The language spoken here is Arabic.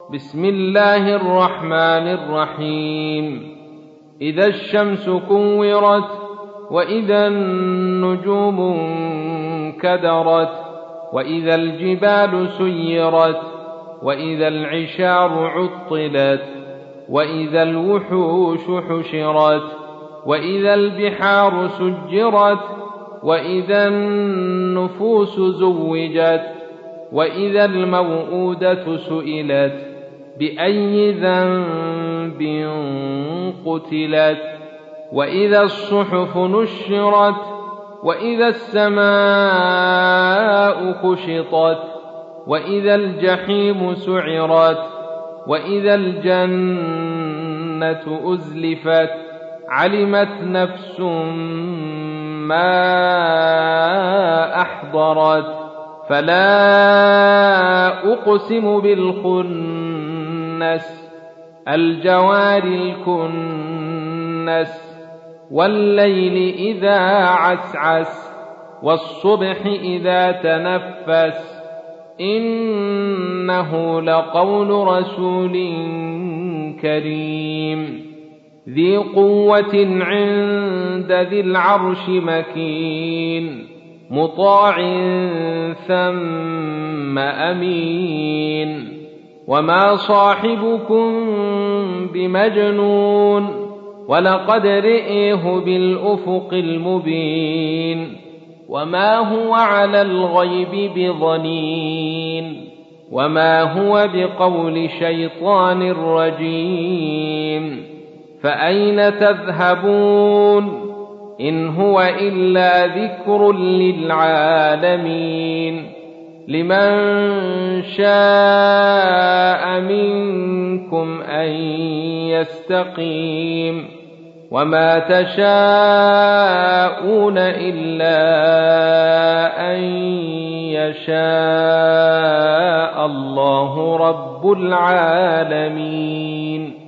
بسم الله الرحمن الرحيم. إذا الشمس كورت وإذا النجوم انكدرت وإذا الجبال سيرت وإذا العشار عطلت وإذا الوحوش حشرت وإذا البحار سجرت وإذا النفوس زوجت وإذا الموءودة سئلت بأي ذنب قتلت وإذا الصحف نشرت وإذا السماء كشطت وإذا الجحيم سعرت وإذا الجنة أزلفت علمت نفس ما أحضرت فلا أقسم بالخنس الجوار الكنس والليل إذا عسعس والصبح إذا تنفس إنه لقول رسول كريم ذي قوة عند ذي العرش مكين مطاع ثم أمين وما صاحبكم بمجنون ولقد رئيه بالأفق المبين وما هو على الغيب بضنين وما هو بقول شيطان رجيم فأين تذهبون إن هو إلا ذكر للعالمين لمن شاء منكم أن يستقيم وما تشاءون إلا أن يشاء الله رب العالمين.